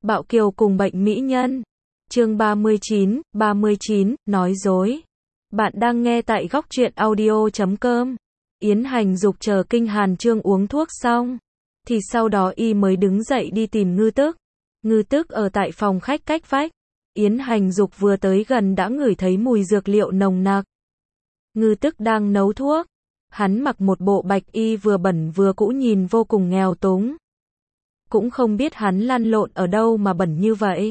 Bạo Kiều cùng bệnh mỹ nhân. Chương 39, nói dối. Bạn đang nghe tại góc truyện audio.com. Yến Hành Dục chờ Kinh Hàn Chương uống thuốc xong, thì sau đó y mới đứng dậy đi tìm Ngư Tức. Ngư Tức ở tại phòng khách cách vách. Yến Hành Dục vừa tới gần đã ngửi thấy mùi dược liệu nồng nặc. Ngư Tức đang nấu thuốc. Hắn mặc một bộ bạch y vừa bẩn vừa cũ nhìn vô cùng nghèo túng. Cũng không biết hắn lăn lộn ở đâu mà bẩn như vậy.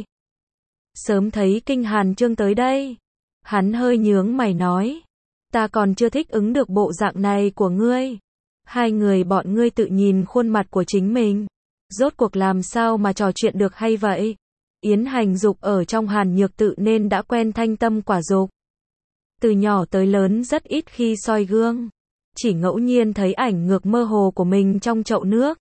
Sớm thấy Kinh Hàn Chương tới đây. Hắn hơi nhướng mày nói. Ta còn chưa thích ứng được bộ dạng này của ngươi. Hai người bọn ngươi tự nhìn khuôn mặt của chính mình. Rốt cuộc làm sao mà trò chuyện được hay vậy? Yến Hành Dục ở trong Hàn Nhược Tự nên đã quen thanh tâm quả dục. Từ nhỏ tới lớn rất ít khi soi gương. Chỉ ngẫu nhiên thấy ảnh ngược mơ hồ của mình trong chậu nước.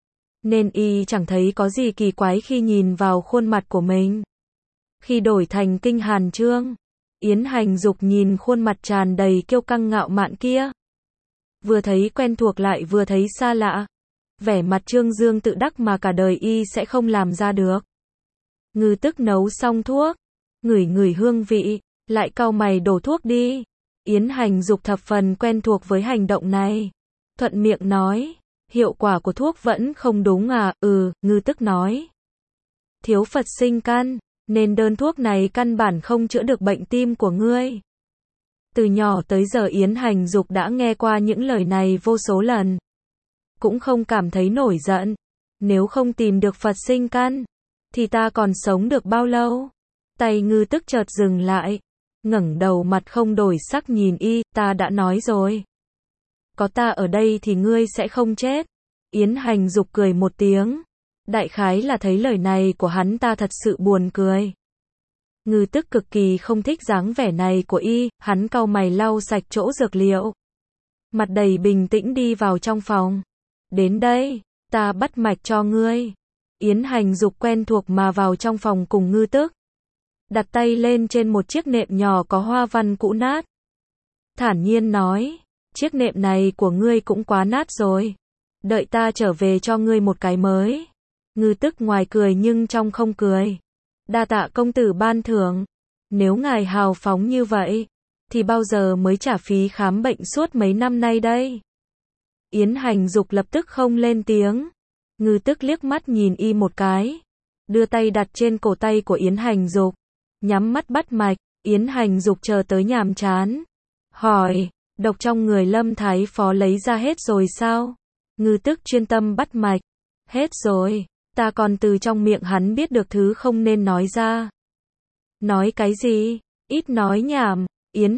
Nên y chẳng thấy có gì kỳ quái khi nhìn vào khuôn mặt của mình. Khi đổi thành Kinh Hàn Chương, Yến Hành Dục nhìn khuôn mặt tràn đầy kiêu căng ngạo mạn kia. Vừa thấy quen thuộc lại vừa thấy xa lạ. Vẻ mặt trương dương tự đắc mà cả đời y sẽ không làm ra được. Ngư Tức nấu xong thuốc, ngửi ngửi hương vị, lại cau mày đổ thuốc đi. Yến Hành Dục thập phần quen thuộc với hành động này. Thuận miệng nói, hiệu quả của thuốc vẫn không đúng à? Ngư Tức nói. Thiếu Phật sinh căn, nên đơn thuốc này căn bản không chữa được bệnh tim của ngươi. Từ nhỏ tới giờ Yến Hành Dục đã nghe qua những lời này vô số lần. Cũng không cảm thấy nổi giận. Nếu không tìm được Phật sinh căn, thì ta còn sống được bao lâu? Tay Ngư Tức chợt dừng lại. Ngẩng đầu mặt không đổi sắc nhìn y, ta đã nói rồi. Có ta ở đây thì ngươi sẽ không chết. Yến Hành Dục cười một tiếng. Đại khái là thấy lời này của hắn ta thật sự buồn cười. Ngư Tức cực kỳ không thích dáng vẻ này của y, hắn cau mày lau sạch chỗ dược liệu. Mặt đầy bình tĩnh đi vào trong phòng. Đến đây, ta bắt mạch cho ngươi. Yến Hành Dục quen thuộc mà vào trong phòng cùng Ngư Tức. Đặt tay lên trên một chiếc nệm nhỏ có hoa văn cũ nát. Thản nhiên nói, chiếc nệm này của ngươi cũng quá nát rồi. Đợi ta trở về cho ngươi một cái mới. Ngư Tức ngoài cười nhưng trong không cười. Đa tạ công tử ban thưởng. Nếu ngài hào phóng như vậy, thì bao giờ mới trả phí khám bệnh suốt mấy năm nay đây? Yến Hành Dục lập tức không lên tiếng. Ngư Tức liếc mắt nhìn y một cái. Đưa tay đặt trên cổ tay của Yến Hành Dục. Nhắm mắt bắt mạch. Yến Hành Dục chờ tới nhàm chán. Hỏi, độc trong người Lâm Thái Phó lấy ra hết rồi sao? Ngư Tức chuyên tâm bắt mạch. Hết rồi. Ta còn từ trong miệng hắn biết được thứ không nên nói ra. Nói cái gì? Ít nói nhảm. Yến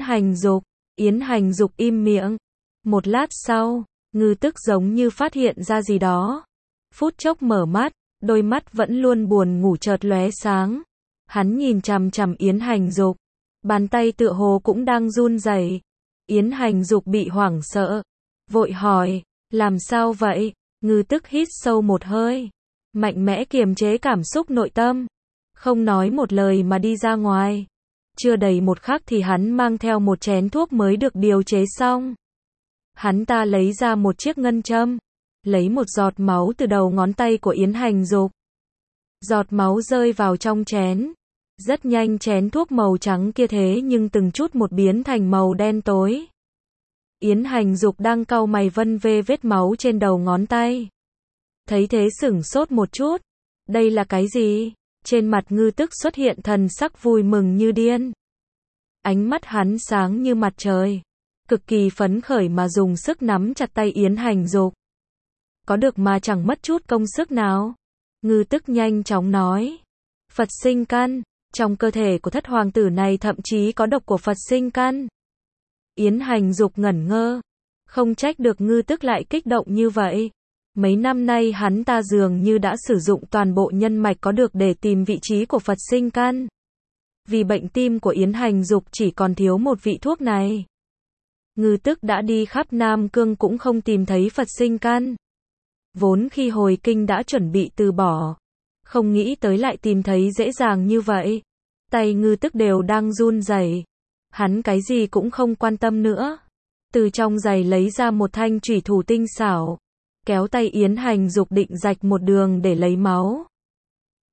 Hành Dục im miệng. Một lát sau, Ngư Tức giống như phát hiện ra gì đó. Phút chốc mở mắt, đôi mắt vẫn luôn buồn ngủ chợt lóe sáng. Hắn nhìn chằm chằm Yến Hành Dục. Bàn tay tựa hồ cũng đang run rẩy. Yến Hành Dục bị hoảng sợ. Vội hỏi, làm sao vậy? Ngư Tức hít sâu một hơi. Mạnh mẽ kiềm chế cảm xúc nội tâm. Không nói một lời mà đi ra ngoài. Chưa đầy một khắc thì hắn mang theo một chén thuốc mới được điều chế xong. Hắn ta lấy ra một chiếc ngân châm. Lấy một giọt máu từ đầu ngón tay của Yến Hành Dục. Giọt máu rơi vào trong chén. Rất nhanh chén thuốc màu trắng kia thế nhưng từng chút một biến thành màu đen tối. Yến Hành Dục đang cau mày vân vê vết máu trên đầu ngón tay. Thấy thế sửng sốt một chút. Đây là cái gì? Trên mặt Ngư Tức xuất hiện thần sắc vui mừng như điên. Ánh mắt hắn sáng như mặt trời. Cực kỳ phấn khởi mà dùng sức nắm chặt tay Yến Hành Dục. Có được mà chẳng mất chút công sức nào. Ngư Tức nhanh chóng nói. Phật sinh căn. Trong cơ thể của thất hoàng tử này thậm chí có độc của Phật sinh căn. Yến Hành Dục ngẩn ngơ. Không trách được Ngư Tức lại kích động như vậy. Mấy năm nay hắn ta dường như đã sử dụng toàn bộ nhân mạch có được để tìm vị trí của Phật sinh căn. Vì bệnh tim của Yến Hành Dục chỉ còn thiếu một vị thuốc này. Ngư Tức đã đi khắp Nam Cương cũng không tìm thấy Phật sinh căn. Vốn khi hồi kinh đã chuẩn bị từ bỏ. Không nghĩ tới lại tìm thấy dễ dàng như vậy. Tay Ngư Tức đều đang run rẩy. Hắn cái gì cũng không quan tâm nữa. Từ trong giày lấy ra một thanh chủy thủ tinh xảo. Kéo tay Yến Hành Dục định rạch một đường để lấy máu.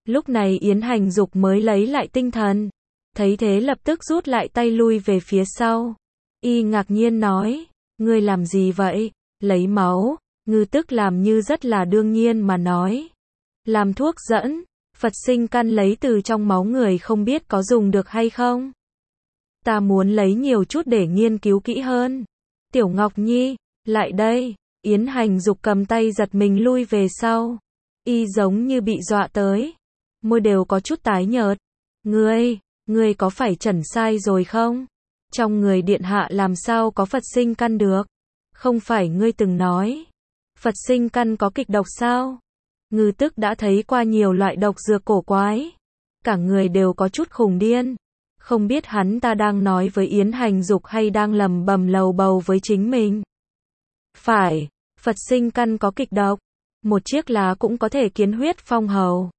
Lúc này Yến Hành Dục mới lấy lại tinh thần. Thấy thế lập tức rút lại tay lui về phía sau. Y ngạc nhiên nói, ngươi làm gì vậy? Lấy máu. Ngư Tức làm như rất là đương nhiên mà nói. Làm thuốc dẫn, Phật sinh căn lấy từ trong máu người không biết có dùng được hay không. Ta muốn lấy nhiều chút để nghiên cứu kỹ hơn. Tiểu Ngọc Nhi, lại đây. Yến Hành Dục cầm tay giật mình lui về sau. Y giống như bị dọa tới. Môi đều có chút tái nhợt. Ngươi có phải chẩn sai rồi không? Trong người điện hạ làm sao có Phật sinh căn được? Không phải ngươi từng nói. Phật sinh căn có kịch độc sao? Ngư Tức đã thấy qua nhiều loại độc dược cổ quái. Cả người đều có chút khùng điên. Không biết hắn ta đang nói với Yến Hành Dục hay đang lầm bầm lầu bầu với chính mình. Phải, Phật sinh căn có kịch độc. Một chiếc lá cũng có thể kiến huyết phong hầu.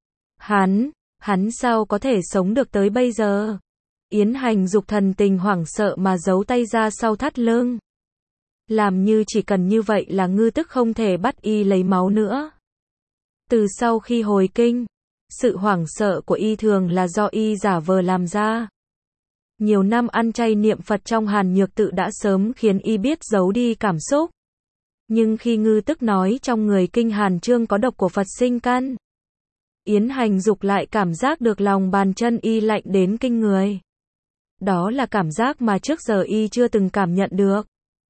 Hắn sao có thể sống được tới bây giờ? Yến Hành Dục thần tình hoảng sợ mà giấu tay ra sau thắt lưng. Làm như chỉ cần như vậy là Ngư Tức không thể bắt y lấy máu nữa. Từ sau khi hồi kinh, sự hoảng sợ của y thường là do y giả vờ làm ra. Nhiều năm ăn chay niệm Phật trong Hàn Nhược Tự đã sớm khiến y biết giấu đi cảm xúc. Nhưng khi Ngư Tức nói trong người kinh Hàn Chương có độc của Phật sinh căn, Yến Hành Dục lại cảm giác được lòng bàn chân y lạnh đến kinh người. Đó là cảm giác mà trước giờ y chưa từng cảm nhận được.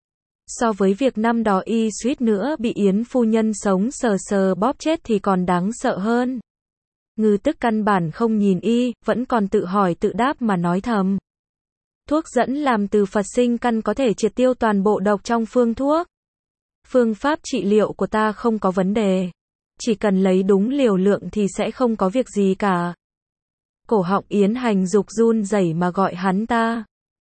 So với việc năm đó y suýt nữa bị Yến phu nhân sống sờ sờ bóp chết thì còn đáng sợ hơn. Ngư Tức căn bản không nhìn y, vẫn còn tự hỏi tự đáp mà nói thầm. Thuốc dẫn làm từ Phật sinh căn có thể triệt tiêu toàn bộ độc trong phương thuốc. Phương pháp trị liệu của ta không có vấn đề. Chỉ cần lấy đúng liều lượng thì sẽ không có việc gì cả. Cổ họng Yến Hành Dục run rẩy mà gọi hắn ta.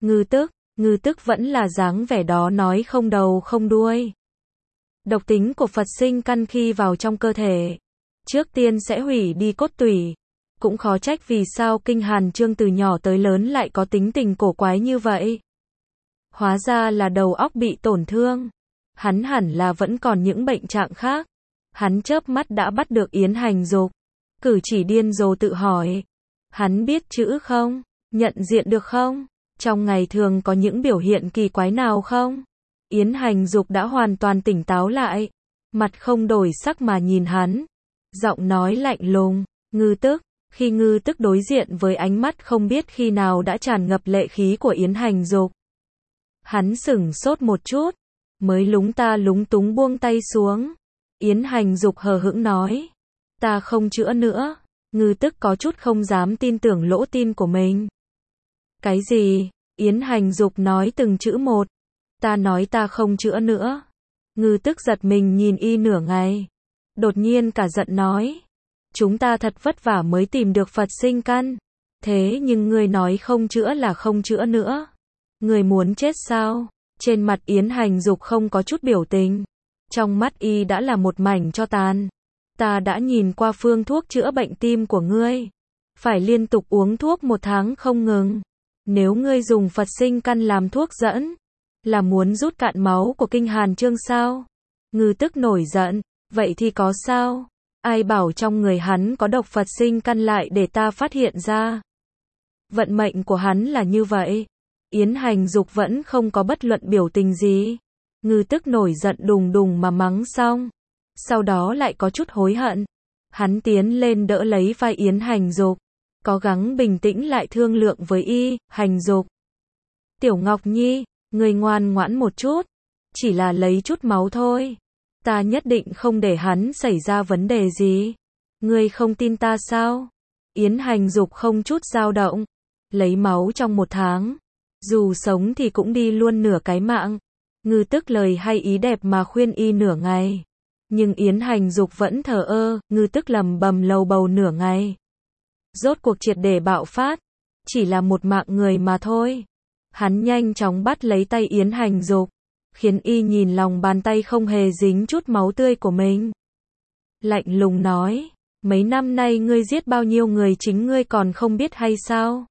Ngư Tức vẫn là dáng vẻ đó nói không đầu không đuôi. Độc tính của Phật sinh căn khi vào trong cơ thể, trước tiên sẽ hủy đi cốt tủy. Cũng khó trách vì sao kinh Hàn Chương từ nhỏ tới lớn lại có tính tình cổ quái như vậy. Hóa ra là đầu óc bị tổn thương. Hắn hẳn là vẫn còn những bệnh trạng khác. Hắn chớp mắt đã bắt được Yến Hành Dục. Cử chỉ điên rồ tự hỏi. Hắn biết chữ không? Nhận diện được không? Trong ngày thường có những biểu hiện kỳ quái nào không? Yến Hành Dục đã hoàn toàn tỉnh táo lại. Mặt không đổi sắc mà nhìn hắn. Giọng nói lạnh lùng. Ngư Tức. Khi Ngư Tức đối diện với ánh mắt không biết khi nào đã tràn ngập lệ khí của Yến Hành Dục. Hắn sửng sốt một chút. Mới lúng túng buông tay xuống. Yến Hành Dục hờ hững nói. Ta không chữa nữa. Ngư Tức có chút không dám tin tưởng lỗ tin của mình. Cái gì? Yến Hành Dục nói từng chữ một. Ta nói ta không chữa nữa. Ngư Tức giật mình nhìn y nửa ngày. Đột nhiên cả giận nói. Chúng ta thật vất vả mới tìm được Phật sinh căn. Thế nhưng ngươi nói không chữa là không chữa nữa. Ngươi muốn chết sao? Trên mặt Yến Hành Dục không có chút biểu tình. Trong mắt y đã là một mảnh tro tàn. Ta đã nhìn qua phương thuốc chữa bệnh tim của ngươi. Phải liên tục uống thuốc 1 tháng không ngừng. Nếu ngươi dùng Phật sinh căn làm thuốc dẫn, là muốn rút cạn máu của kinh Hàn Chương sao? Ngư Tức nổi giận. Vậy thì có sao? Ai bảo trong người hắn có độc Phật sinh căn lại để ta phát hiện ra? Vận mệnh của hắn là như vậy. Yến Hành Dục vẫn không có bất luận biểu tình gì. Ngư Tức nổi giận đùng đùng mà mắng xong. Sau đó lại có chút hối hận. Hắn tiến lên đỡ lấy vai Yến Hành Dục. Cố gắng bình tĩnh lại thương lượng với y. Hành Dục. Tiểu Ngọc Nhi, ngươi ngoan ngoãn một chút. Chỉ là lấy chút máu thôi. Ta nhất định không để hắn xảy ra vấn đề gì. Ngươi không tin ta sao? Yến Hành Dục không chút dao động. Lấy máu trong 1 tháng. Dù sống thì cũng đi luôn nửa cái mạng. Ngư Tức lời hay ý đẹp mà khuyên y nửa ngày. Nhưng Yến Hành Dục vẫn thờ ơ. Ngư Tức lầm bầm lầu bầu nửa ngày. Rốt cuộc triệt để bạo phát. Chỉ là một mạng người mà thôi. Hắn nhanh chóng bắt lấy tay Yến Hành Dục. Khiến y nhìn lòng bàn tay không hề dính chút máu tươi của mình. Lạnh lùng nói. Mấy năm nay ngươi giết bao nhiêu người chính ngươi còn không biết hay sao?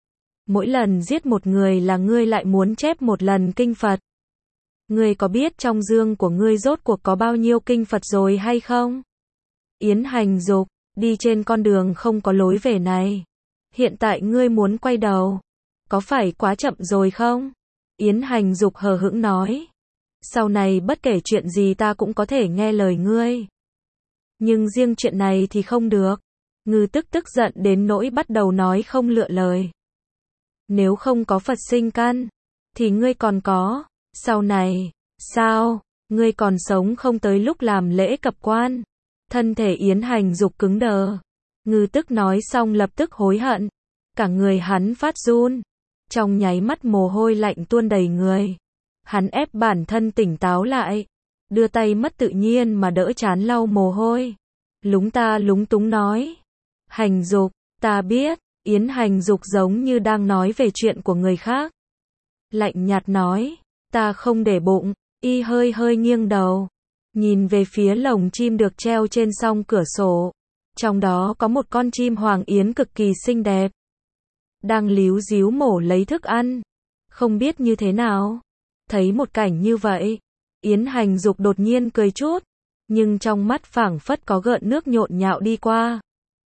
Mỗi lần giết một người là ngươi lại muốn chép một lần kinh Phật. Ngươi có biết trong dương của ngươi rốt cuộc có bao nhiêu kinh Phật rồi hay không? Yến Hành Dục. đi trên con đường không có lối về này. Hiện tại ngươi muốn quay đầu, có phải quá chậm rồi không? Yến Hành Dục hờ hững nói. Sau này bất kể chuyện gì ta cũng có thể nghe lời ngươi. Nhưng riêng chuyện này thì không được. Ngư tức giận đến nỗi bắt đầu nói không lựa lời. Nếu không có Phật sinh căn, thì ngươi còn có, sau này, sao, ngươi còn sống không tới lúc làm lễ cập quan. Thân thể Yến Hành Dục cứng đờ. Ngư tức nói xong lập tức hối hận. Cả người hắn phát run. Trong nháy mắt mồ hôi lạnh tuôn đầy người. Hắn ép bản thân tỉnh táo lại. Đưa tay mất tự nhiên mà đỡ trán lau mồ hôi. Lúng túng nói. Hành Dục, ta biết. Yến Hành Dục giống như đang nói về chuyện của người khác. Lạnh nhạt nói. Ta không để bụng. Y hơi nghiêng đầu. Nhìn về phía lồng chim được treo trên song cửa sổ. Trong đó có một con chim hoàng yến cực kỳ xinh đẹp. Đang líu díu mổ lấy thức ăn. Không biết như thế nào. Thấy một cảnh như vậy. Yến Hành Dục đột nhiên cười chút. Nhưng trong mắt phảng phất có gợn nước nhộn nhạo đi qua.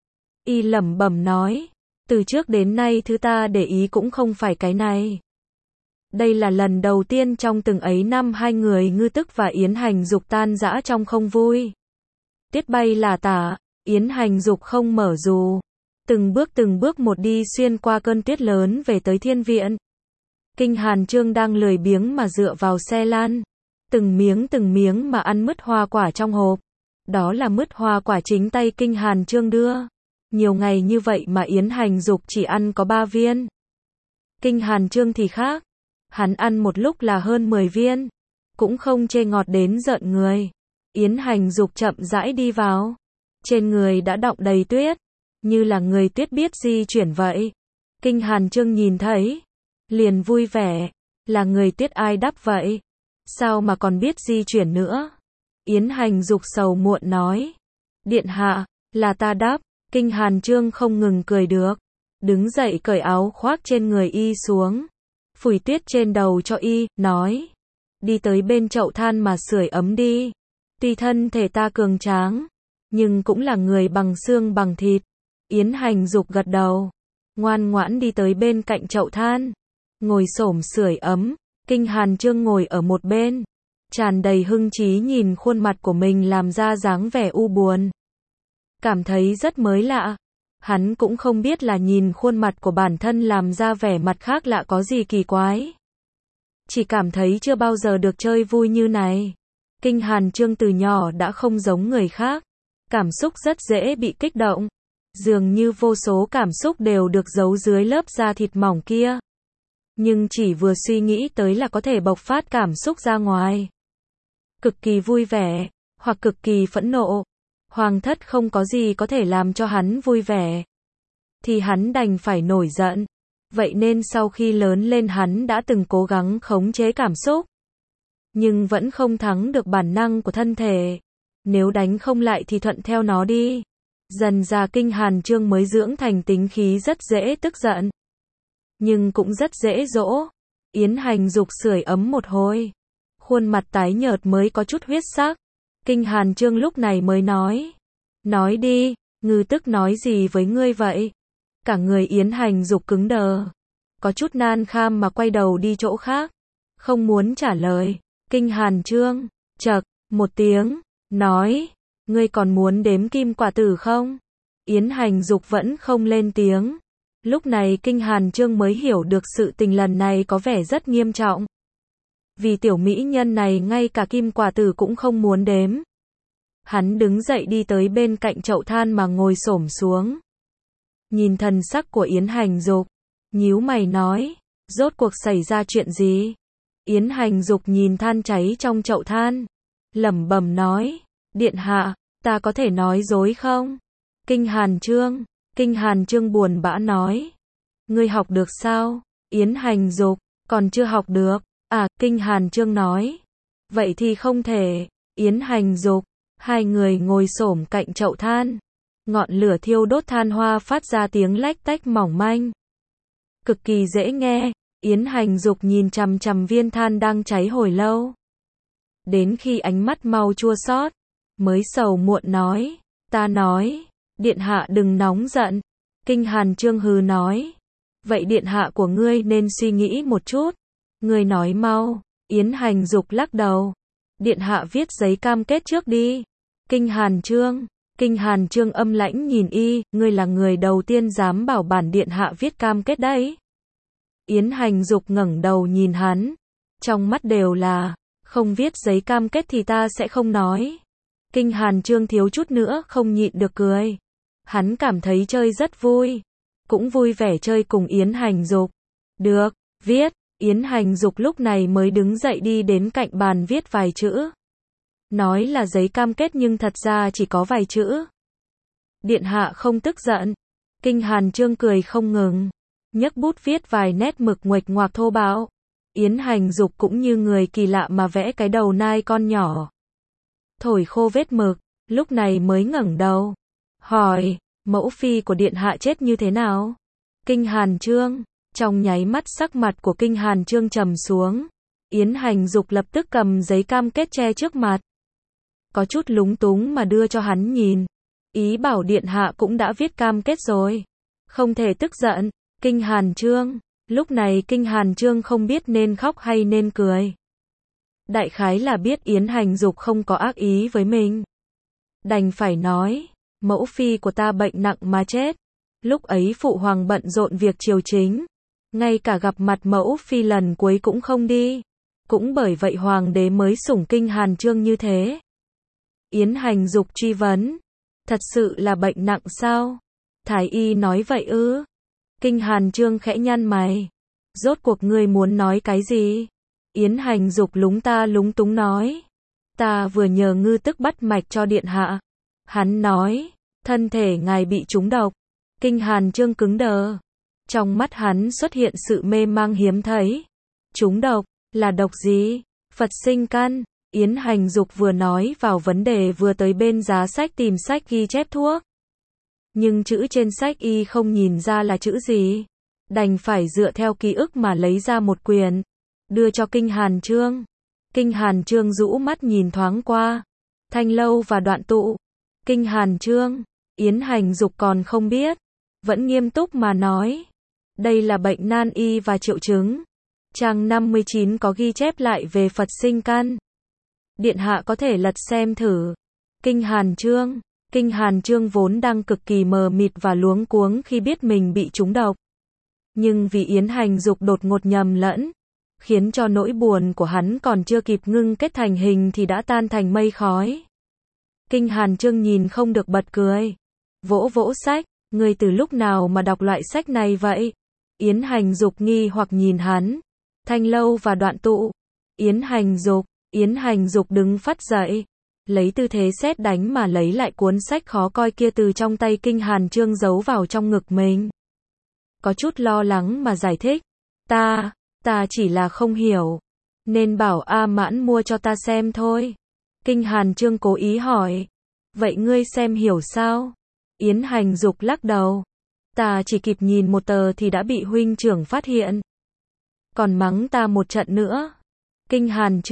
Y lẩm bẩm nói. Từ trước đến nay thứ ta để ý cũng không phải cái này. Đây là lần đầu tiên trong từng ấy năm hai người Ngư Tức và Yến Hành Dục tan rã trong không vui. Tiết bay là tả, Yến Hành Dục không mở dù. Từng bước một đi xuyên qua cơn tuyết lớn về tới thiên viện. Kinh Hàn Chương đang lười biếng mà dựa vào xe lan. Từng miếng mà ăn mứt hoa quả trong hộp. Đó là mứt hoa quả chính tay Kinh Hàn Chương đưa. Nhiều ngày như vậy mà Yến Hành Dục chỉ ăn có 3 viên. Kinh Hàn Chương thì khác. Hắn ăn một lúc là hơn 10 viên. Cũng không chê ngọt đến giận người. Yến Hành Dục chậm rãi đi vào. Trên người đã đọng đầy tuyết. Như là người tuyết biết di chuyển vậy. Kinh Hàn Chương nhìn thấy. Liền vui vẻ. Là người tuyết ai đắp vậy? Sao mà còn biết di chuyển nữa? Yến Hành Dục sầu muộn nói. Điện hạ, là ta đắp. Kinh Hàn Chương không ngừng cười được. Đứng dậy cởi áo khoác trên người y xuống. Phủi tuyết trên đầu cho y, nói. Đi tới bên chậu than mà sưởi ấm đi. Tuy thân thể ta cường tráng, nhưng cũng là người bằng xương bằng thịt. Yến Hành Dục gật đầu. Ngoan ngoãn đi tới bên cạnh chậu than. Ngồi xổm sưởi ấm. Kinh Hàn Chương ngồi ở một bên. Tràn đầy hưng trí nhìn khuôn mặt của mình làm ra dáng vẻ u buồn. Cảm thấy rất mới lạ. Hắn cũng không biết là nhìn khuôn mặt của bản thân làm ra vẻ mặt khác lạ có gì kỳ quái. Chỉ cảm thấy chưa bao giờ được chơi vui như này. Kinh Hàn Chương từ nhỏ đã không giống người khác. Cảm xúc rất dễ bị kích động. Dường như vô số cảm xúc đều được giấu dưới lớp da thịt mỏng kia. Nhưng chỉ vừa suy nghĩ tới là có thể bộc phát cảm xúc ra ngoài. Cực kỳ vui vẻ, hoặc cực kỳ phẫn nộ. Hoàng thất không có gì có thể làm cho hắn vui vẻ. Thì hắn đành phải nổi giận. Vậy nên sau khi lớn lên hắn đã từng cố gắng khống chế cảm xúc. Nhưng vẫn không thắng được bản năng của thân thể. Nếu đánh không lại thì thuận theo nó đi. Dần ra Kinh Hàn Chương mới dưỡng thành tính khí rất dễ tức giận. Nhưng cũng rất dễ dỗ. Yến Hành Dục sưởi ấm một hồi. Khuôn mặt tái nhợt mới có chút huyết sắc. Kinh Hàn Chương lúc này mới nói. Nói đi, Ngư Tức nói gì với ngươi vậy? Cả người Yến Hành Dục cứng đờ. Có chút nan kham mà quay đầu đi chỗ khác. Không muốn trả lời. Kinh Hàn Chương, chậc, một tiếng, nói. Ngươi còn muốn đếm kim quả tử không? Yến Hành Dục vẫn không lên tiếng. Lúc này Kinh Hàn Chương mới hiểu được sự tình lần này có vẻ rất nghiêm trọng. Vì tiểu mỹ nhân này ngay cả kim quả tử cũng không muốn đếm. Hắn đứng dậy đi tới bên cạnh chậu than mà ngồi xổm xuống. Nhìn thần sắc của Yến Hành Dục, nhíu mày nói, rốt cuộc xảy ra chuyện gì? Yến Hành Dục nhìn than cháy trong chậu than, lẩm bẩm nói, điện hạ, ta có thể nói dối không? Kinh Hàn Chương buồn bã nói, ngươi học được sao? Yến Hành Dục, còn chưa học được. À, Kinh Hàn Chương nói, vậy thì không thể. Yến Hành Dục, hai người ngồi xổm cạnh chậu than. Ngọn lửa thiêu đốt than hoa phát ra tiếng lách tách mỏng manh. Cực kỳ dễ nghe. Yến Hành Dục nhìn chằm chằm viên than đang cháy hồi lâu. Đến khi ánh mắt mau chua xót, mới sầu muộn nói, ta nói, Điện hạ đừng nóng giận. Kinh Hàn Chương hừ nói. Vậy điện hạ của ngươi nên suy nghĩ một chút. Ngươi nói mau. Yến Hành Dục lắc đầu. Điện hạ viết giấy cam kết trước đi. Kinh Hàn Chương âm lãnh nhìn y, ngươi là người đầu tiên dám bảo bản điện hạ viết cam kết đấy. Yến Hành Dục ngẩng đầu nhìn hắn, trong mắt đều là, không viết giấy cam kết thì ta sẽ không nói. Kinh Hàn Chương thiếu chút nữa không nhịn được cười. Hắn cảm thấy chơi rất vui, cũng vui vẻ chơi cùng Yến Hành Dục. Được, viết. Yến Hành Dục lúc này mới đứng dậy đi đến cạnh bàn viết vài chữ. Nói là giấy cam kết nhưng thật ra chỉ có vài chữ. Điện hạ không tức giận. Kinh Hàn Chương cười không ngừng, nhấc bút viết vài nét mực nguệch ngoạc thô bạo. Yến Hành Dục cũng như người kỳ lạ mà vẽ cái đầu nai con nhỏ. Thổi khô vết mực, lúc này mới ngẩng đầu. Hỏi, mẫu phi của điện hạ chết như thế nào? Kinh Hàn Chương. Trong nháy mắt sắc mặt của Kinh Hàn Chương trầm xuống. Yến Hành Dục lập tức cầm giấy cam kết che trước mặt. Có chút lúng túng mà đưa cho hắn nhìn. Ý bảo điện hạ cũng đã viết cam kết rồi. Không thể tức giận. Kinh Hàn Chương. Lúc này Kinh Hàn Chương không biết nên khóc hay nên cười. Đại khái là biết Yến Hành Dục không có ác ý với mình. Đành phải nói, mẫu phi của ta bệnh nặng mà chết. Lúc ấy phụ hoàng bận rộn việc triều chính. Ngay cả gặp mặt mẫu phi lần cuối cũng không đi. Cũng bởi vậy hoàng đế mới sủng Kinh Hàn Chương như thế. Yến Hành Dục truy vấn. Thật sự là bệnh nặng sao? Thái y nói vậy ư? Kinh Hàn Chương khẽ nhăn mày. Rốt cuộc ngươi muốn nói cái gì? Yến Hành Dục lúng ta lúng túng nói. Ta vừa nhờ ngư tức bắt mạch cho điện hạ. Hắn nói, thân thể ngài bị trúng độc. Kinh Hàn Chương cứng đờ. Trong mắt hắn xuất hiện sự mê mang hiếm thấy. Trúng độc, là độc gì? Phật sinh căn. Yến Hành Dục vừa nói vào vấn đề vừa tới bên giá sách tìm sách ghi chép thuốc. Nhưng chữ trên sách y không nhìn ra là chữ gì. Đành phải dựa theo ký ức mà lấy ra một quyển. Đưa cho Kinh Hàn Chương. Kinh Hàn Chương rũ mắt nhìn thoáng qua. Thanh Lâu và Đoạn Tụ. Kinh Hàn Chương. Yến Hành Dục còn không biết. Vẫn nghiêm túc mà nói. Đây là bệnh nan y và triệu chứng. Trang 59 có ghi chép lại về Phật sinh căn. Điện hạ có thể lật xem thử. Kinh Hàn Chương. Kinh Hàn Chương vốn đang cực kỳ mờ mịt và luống cuống khi biết mình bị trúng độc. Nhưng vì Yến Hành Dục đột ngột nhầm lẫn, khiến cho nỗi buồn của hắn còn chưa kịp ngưng kết thành hình thì đã tan thành mây khói. Kinh Hàn Chương nhìn không được bật cười. Vỗ vỗ sách, ngươi từ lúc nào mà đọc loại sách này vậy? Yến Hành Dục nghi hoặc nhìn hắn. Thanh Lâu và Đoạn Tụ. Yến Hành Dục đứng phắt dậy, lấy tư thế sét đánh mà lấy lại cuốn sách khó coi kia từ trong tay Kinh Hàn Chương giấu vào trong ngực mình. Có chút lo lắng mà giải thích. Ta chỉ là không hiểu. Nên bảo A Mãn mua cho ta xem thôi. Kinh Hàn Chương cố ý hỏi. Vậy ngươi xem hiểu sao? Yến Hành Dục lắc đầu. Ta chỉ kịp nhìn một tờ thì đã bị huynh trưởng phát hiện. Còn mắng ta một trận nữa. Kinh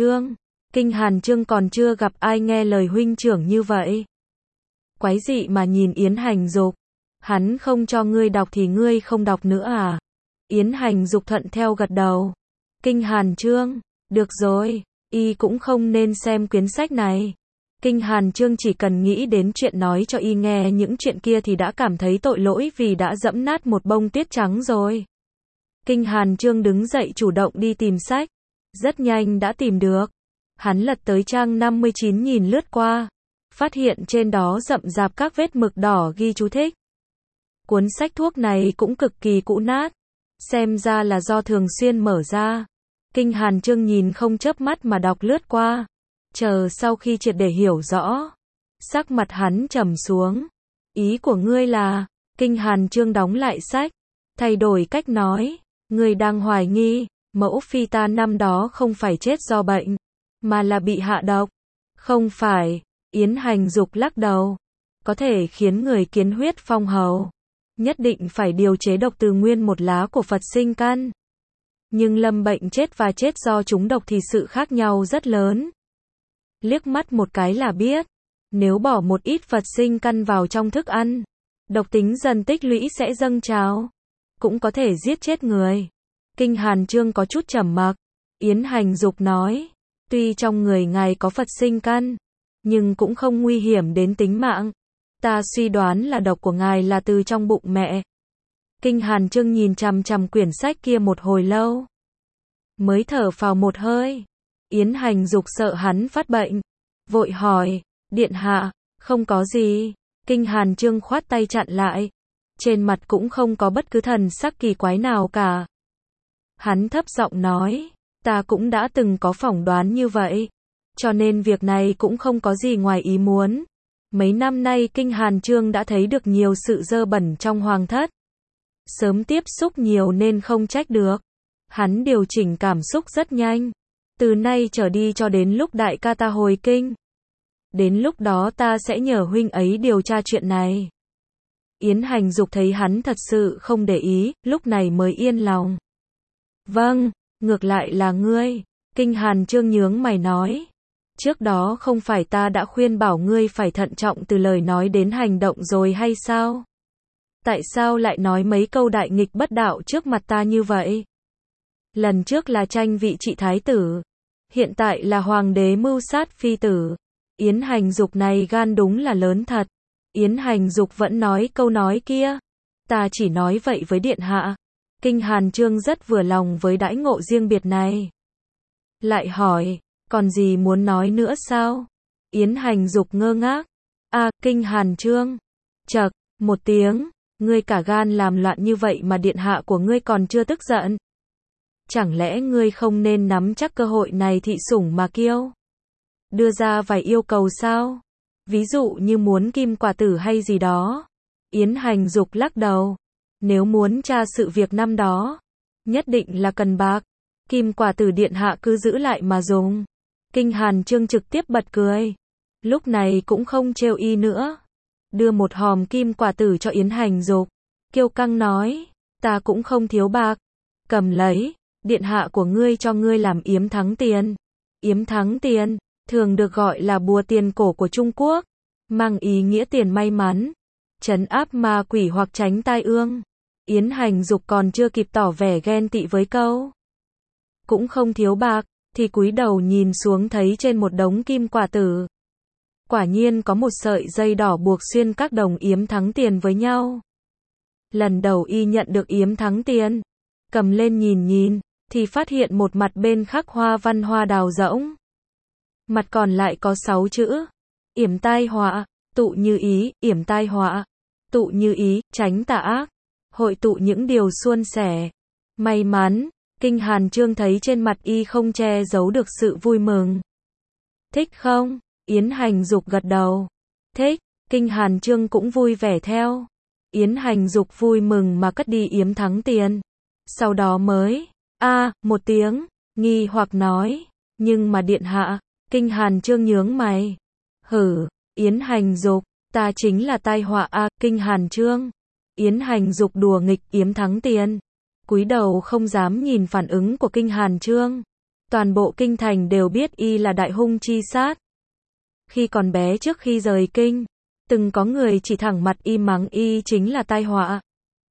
Hàn Chương còn chưa gặp ai nghe lời huynh trưởng như vậy. Quái dị mà nhìn Yến Hành Dục. Hắn không cho ngươi đọc thì ngươi không đọc nữa à? Yến Hành Dục thuận theo gật đầu. Kinh Hàn Chương, được rồi, y cũng không nên xem quyển sách này. Kinh Hàn Chương chỉ cần nghĩ đến chuyện nói cho y nghe những chuyện kia thì đã cảm thấy tội lỗi vì đã dẫm nát một bông tuyết trắng rồi. Kinh Hàn Chương đứng dậy chủ động đi tìm sách. Rất nhanh đã tìm được. Hắn lật tới trang 59 nhìn lướt qua. Phát hiện trên đó rậm rạp các vết mực đỏ ghi chú thích. Cuốn sách thuốc này cũng cực kỳ cũ nát. Xem ra là do thường xuyên mở ra. Kinh Hàn Chương nhìn không chớp mắt mà đọc lướt qua. Chờ sau khi triệt để hiểu rõ. Sắc mặt hắn trầm xuống. Ý của ngươi là, Kinh Hàn Chương đóng lại sách. Thay đổi cách nói. Ngươi đang hoài nghi, mẫu phi ta năm đó không phải chết do bệnh, mà là bị hạ độc. Không phải, Yến Hành Dục lắc đầu. Có thể khiến người kiến huyết phong hầu. Nhất định phải điều chế độc từ nguyên một lá của Phật sinh căn. Nhưng lâm bệnh chết và chết do trúng độc thì sự khác nhau rất lớn. Liếc mắt một cái là biết. Nếu bỏ một ít Phật sinh căn vào trong thức ăn, Độc tính dần tích lũy sẽ dâng trào, cũng có thể giết chết người. Kinh Hàn Chương có chút trầm mặc. Yến Hành Dục nói, tuy trong người ngài có Phật sinh căn, nhưng cũng không nguy hiểm đến tính mạng. Ta suy đoán là độc của ngài là từ trong bụng mẹ. Kinh Hàn Chương nhìn chằm chằm quyển sách kia một hồi lâu, mới thở phào một hơi. Yến Hành Dục sợ hắn phát bệnh, vội hỏi, điện hạ, không có gì. Kinh Hàn Chương khoát tay chặn lại, trên mặt cũng không có bất cứ thần sắc kỳ quái nào cả. Hắn thấp giọng nói, ta cũng đã từng có phỏng đoán như vậy, cho nên việc này cũng không có gì ngoài ý muốn. Mấy năm nay Kinh Hàn Chương đã thấy được nhiều sự dơ bẩn trong hoàng thất, sớm tiếp xúc nhiều nên không trách được. Hắn điều chỉnh cảm xúc rất nhanh. Từ nay trở đi cho đến lúc đại ca ta hồi kinh, đến lúc đó ta sẽ nhờ huynh ấy điều tra chuyện này. Yến Hành Dục thấy hắn thật sự không để ý, lúc này mới yên lòng. Vâng, ngược lại là ngươi. Kinh Hàn Chương nhướng mày nói, trước đó không phải ta đã khuyên bảo ngươi phải thận trọng từ lời nói đến hành động rồi hay sao? Tại sao lại nói mấy câu đại nghịch bất đạo trước mặt ta như vậy? Lần trước là tranh vị trị thái tử, hiện tại là hoàng đế mưu sát phi tử. Yến Hành Dục này gan đúng là lớn thật. Yến Hành Dục vẫn nói câu nói kia, ta chỉ nói vậy với điện hạ. Kinh Hàn Chương rất vừa lòng với đãi ngộ riêng biệt này. Lại hỏi, còn gì muốn nói nữa sao? Yến Hành Dục ngơ ngác. Kinh Hàn Chương. Chậc, một tiếng, ngươi cả gan làm loạn như vậy mà điện hạ của ngươi còn chưa tức giận. Chẳng lẽ ngươi không nên nắm chắc cơ hội này thị sủng mà kiêu? Đưa ra vài yêu cầu sao? Ví dụ như muốn kim quả tử hay gì đó. Yến Hành Dục lắc đầu. Nếu muốn tra sự việc năm đó, nhất định là cần bạc. Kim quả tử điện hạ cứ giữ lại mà dùng. Kinh Hàn Chương trực tiếp bật cười. Lúc này cũng không trêu y nữa. Đưa một hòm kim quả tử cho Yến Hành Dục. Kiêu căng nói, ta cũng không thiếu bạc. Cầm lấy, điện hạ của ngươi cho ngươi làm yếm thắng tiền. Yếm thắng tiền, thường được gọi là bùa tiền cổ của Trung Quốc, mang ý nghĩa tiền may mắn, trấn áp ma quỷ hoặc tránh tai ương. Yến Hành Dục còn chưa kịp tỏ vẻ ghen tị với câu cũng không thiếu bạc, thì cúi đầu nhìn xuống thấy trên một đống kim quả tử, quả nhiên có một sợi dây đỏ buộc xuyên các đồng yếm thắng tiền với nhau. Lần đầu y nhận được yếm thắng tiền, cầm lên nhìn, thì phát hiện một mặt bên khắc hoa văn hoa đào rỗng. Mặt còn lại có 6 chữ. Yểm tai họa, tụ như ý, yểm tai họa, tụ như ý, tránh tà ác, hội tụ những điều suôn sẻ, may mắn. Kinh Hàn Chương thấy trên mặt y không che giấu được sự vui mừng. Thích không? Yến Hành Dục gật đầu. Thích. Kinh Hàn Chương cũng vui vẻ theo. Yến Hành Dục vui mừng mà cất đi yếm thắng tiền. Sau đó mới, một tiếng, nghi hoặc nói, nhưng mà điện hạ. Kinh Hàn Chương nhướng mày. Hử, Yến Hành Dục, ta chính là tai họa Kinh Hàn Chương. Yến Hành Dục đùa nghịch yếm thắng tiền. Cúi đầu không dám nhìn phản ứng của Kinh Hàn Chương. Toàn bộ kinh thành đều biết y là đại hung chi sát. Khi còn bé trước khi rời kinh, từng có người chỉ thẳng mặt y mắng y chính là tai họa.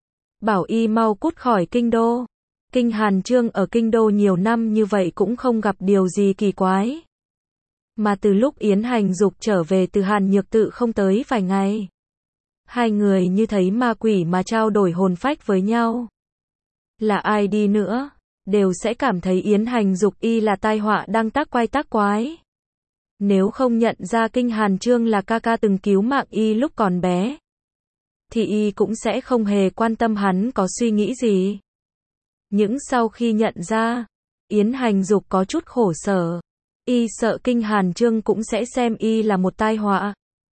Bảo y mau cút khỏi kinh đô. Kinh Hàn Chương ở kinh đô nhiều năm như vậy cũng không gặp điều gì kỳ quái. Mà từ lúc Yến Hành Dục trở về từ Hàn Nhược Tự không tới vài ngày, hai người như thấy ma quỷ mà trao đổi hồn phách với nhau. Là ai đi nữa, đều sẽ cảm thấy Yến Hành Dục y là tai họa đang tác quái tác quái. Nếu không nhận ra Kinh Hàn Chương là ca ca từng cứu mạng y lúc còn bé, thì y cũng sẽ không hề quan tâm hắn có suy nghĩ gì. Những sau khi nhận ra, Yến Hành Dục có chút khổ sở. Y sợ Kinh Hàn Chương cũng sẽ xem y là một tai họa.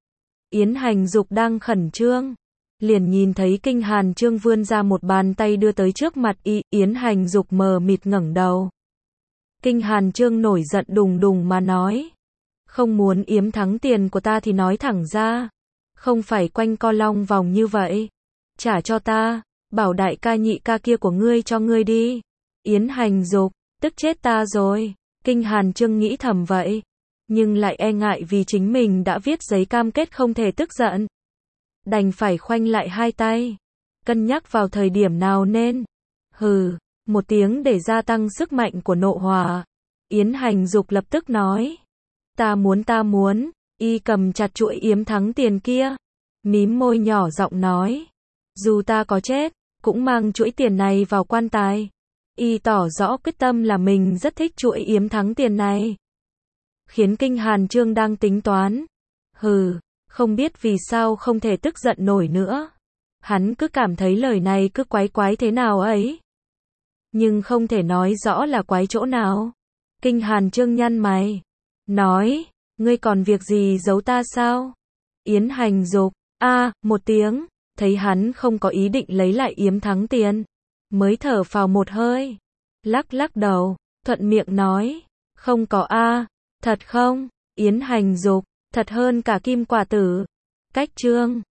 Yến Hành Dục đang khẩn trương, liền nhìn thấy Kinh Hàn Chương vươn ra một bàn tay đưa tới trước mặt y. Yến Hành Dục mờ mịt ngẩng đầu. Kinh Hàn Chương nổi giận đùng đùng mà nói, không muốn yếm thắng tiền của ta thì nói thẳng ra, không phải quanh co long vòng như vậy. Trả cho ta, bảo đại ca nhị ca kia của ngươi cho ngươi đi. Yến Hành Dục, tức chết ta rồi. Kinh Hàn Chương nghĩ thầm vậy, nhưng lại e ngại vì chính mình đã viết giấy cam kết không thể tức giận. đành phải khoanh lại hai tay, cân nhắc vào thời điểm nào nên. Hừ, một tiếng để gia tăng sức mạnh của nộ hỏa. Yến Hành Dục lập tức nói. Ta muốn, y cầm chặt chuỗi yếm thắng tiền kia. Mím môi nhỏ giọng nói. Dù ta có chết, cũng mang chuỗi tiền này vào quan tài. Y tỏ rõ quyết tâm là mình rất thích chuỗi yếm thắng tiền này. Khiến Kinh Hàn Chương đang tính toán. Hừ, không biết vì sao không thể tức giận nổi nữa. Hắn cứ cảm thấy lời này cứ quái quái thế nào ấy. Nhưng không thể nói rõ là quái chỗ nào. Kinh Hàn Chương nhăn mày. Nói, ngươi còn việc gì giấu ta sao? Yến Hành Dục, một tiếng, thấy hắn không có ý định lấy lại yếm thắng tiền. Mới thở phào một hơi. Lắc đầu, thuận miệng nói. Không có thật không? Yến Hành Dục, thật hơn cả kim quả tử. Cách chương